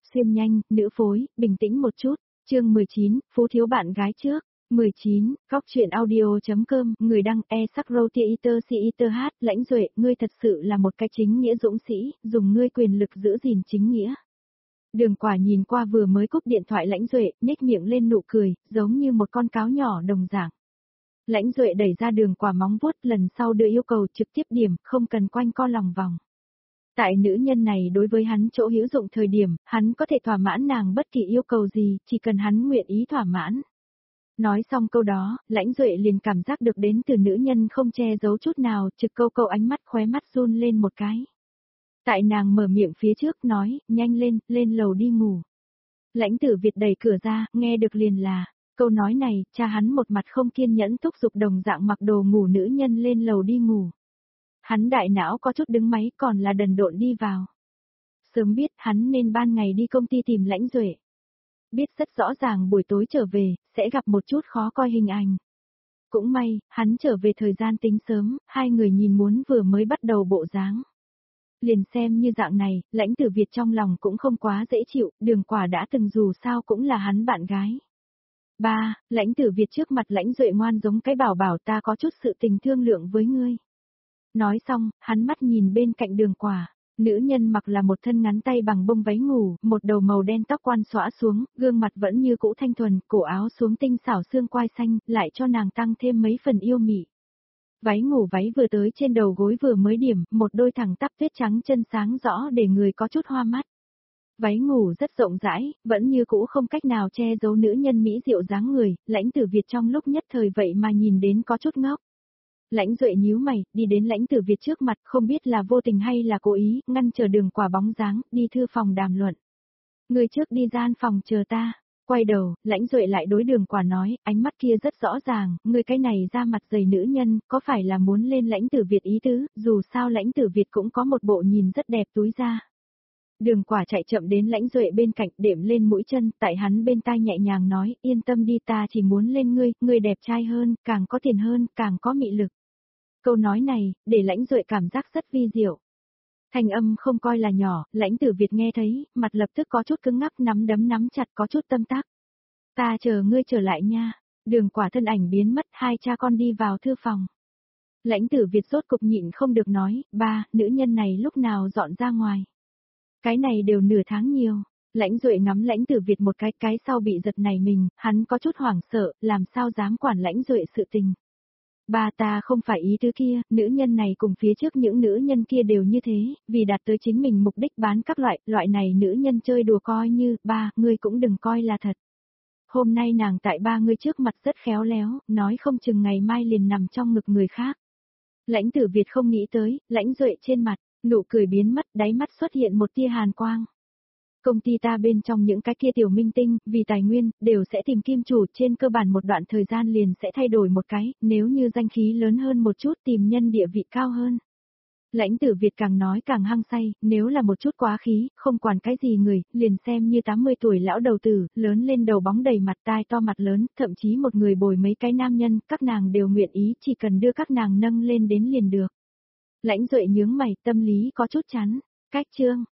Xuyên nhanh, nữ phối, bình tĩnh một chút. Chương 19, Phú thiếu bạn gái trước. 19, Góc truyện audio.com, người đăng e-sắc-rô-tia-iter si-iter hát, Lãnh Duệ, ngươi thật sự là một cái chính nghĩa dũng sĩ, dùng ngươi quyền lực giữ gìn chính nghĩa. Đường Quả nhìn qua vừa mới cúp điện thoại Lãnh Duệ, nhếch miệng lên nụ cười, giống như một con cáo nhỏ đồng dạng. Lãnh Duệ đẩy ra Đường Quả móng vuốt, lần sau đưa yêu cầu trực tiếp điểm, không cần quanh co lòng vòng. Tại nữ nhân này đối với hắn chỗ hữu dụng thời điểm, hắn có thể thỏa mãn nàng bất kỳ yêu cầu gì, chỉ cần hắn nguyện ý thỏa mãn. Nói xong câu đó, Lãnh Duệ liền cảm giác được đến từ nữ nhân không che giấu chút nào, trực câu câu ánh mắt khóe mắt run lên một cái. Tại nàng mở miệng phía trước nói, nhanh lên, lên lầu đi ngủ. Lãnh Tử Việt đẩy cửa ra, nghe được liền là, câu nói này, cha hắn một mặt không kiên nhẫn thúc giục đồng dạng mặc đồ ngủ nữ nhân lên lầu đi ngủ. Hắn đại não có chút đứng máy còn là đần độn đi vào. Sớm biết hắn nên ban ngày đi công ty tìm Lãnh Duệ. Biết rất rõ ràng buổi tối trở về, sẽ gặp một chút khó coi hình ảnh. Cũng may, hắn trở về thời gian tính sớm, hai người nhìn muốn vừa mới bắt đầu bộ dáng. Liền xem như dạng này, Lãnh Tử Việt trong lòng cũng không quá dễ chịu, Đường Quả đã từng dù sao cũng là hắn bạn gái. Ba, Lãnh Tử Việt trước mặt Lãnh Duệ ngoan giống cái bảo bảo ta có chút sự tình thương lượng với ngươi. Nói xong, hắn mắt nhìn bên cạnh Đường Quả. Nữ nhân mặc là một thân ngắn tay bằng bông váy ngủ, một đầu màu đen tóc quan xõa xuống, gương mặt vẫn như cũ thanh thuần, cổ áo xuống tinh xảo xương quai xanh, lại cho nàng tăng thêm mấy phần yêu mị. Váy ngủ váy vừa tới trên đầu gối vừa mới điểm, một đôi thẳng tắp tuyết trắng chân sáng rõ để người có chút hoa mắt. Váy ngủ rất rộng rãi, vẫn như cũ không cách nào che giấu nữ nhân mỹ diệu dáng người, Lãnh Tử Việt trong lúc nhất thời vậy mà nhìn đến có chút ngốc. Lãnh Duệ nhíu mày, đi đến Lãnh Tử Việt trước mặt, không biết là vô tình hay là cố ý, ngăn chờ Đường Quả bóng dáng, đi thư phòng đàm luận. Người trước đi gian phòng chờ ta. Quay đầu, Lãnh Duệ lại đối Đường Quả nói, ánh mắt kia rất rõ ràng, người cái này ra mặt dày nữ nhân, có phải là muốn lên Lãnh Tử Việt ý tứ, dù sao Lãnh Tử Việt cũng có một bộ nhìn rất đẹp túi ra. Đường Quả chạy chậm đến Lãnh Duệ bên cạnh, đệm lên mũi chân, tại hắn bên tai nhẹ nhàng nói, yên tâm đi, ta chỉ muốn lên ngươi đẹp trai hơn, càng có tiền hơn, càng có mị lực. Câu nói này, để Lãnh Duệ cảm giác rất vi diệu. Thanh âm không coi là nhỏ, Lãnh Tử Việt nghe thấy, mặt lập tức có chút cứng ngắc, nắm đấm nắm chặt, có chút tâm tác. Ta chờ ngươi trở lại nha. Đường Quả thân ảnh biến mất, hai cha con đi vào thư phòng. Lãnh Tử Việt rốt cục nhịn không được nói, ba, nữ nhân này lúc nào dọn ra ngoài. Cái này đều nửa tháng nhiều. Lãnh Duệ ngắm Lãnh Tử Việt một cái sau bị giật này mình, hắn có chút hoảng sợ, làm sao dám quản Lãnh Duệ sự tình. Ba, ta không phải ý tứ kia, nữ nhân này cùng phía trước những nữ nhân kia đều như thế, vì đạt tới chính mình mục đích bán các loại này nữ nhân chơi đùa coi như, ba, ngươi cũng đừng coi là thật. Hôm nay nàng tại ba ngươi trước mặt rất khéo léo, nói không chừng ngày mai liền nằm trong ngực người khác. Lãnh Tử Việt không nghĩ tới, Lãnh Duệ trên mặt, nụ cười biến mất, đáy mắt xuất hiện một tia hàn quang. Công ty ta bên trong những cái kia tiểu minh tinh, vì tài nguyên, đều sẽ tìm kim chủ, trên cơ bản một đoạn thời gian liền sẽ thay đổi một cái, nếu như danh khí lớn hơn một chút tìm nhân địa vị cao hơn. Lãnh Tử Việt càng nói càng hăng say, nếu là một chút quá khí, không quản cái gì người, liền xem như 80 tuổi lão đầu tử, lớn lên đầu bóng đầy mặt tai to mặt lớn, thậm chí một người bồi mấy cái nam nhân, các nàng đều nguyện ý, chỉ cần đưa các nàng nâng lên đến liền được. Lãnh Duệ nhướng mày, tâm lý có chút chán. Cách chương,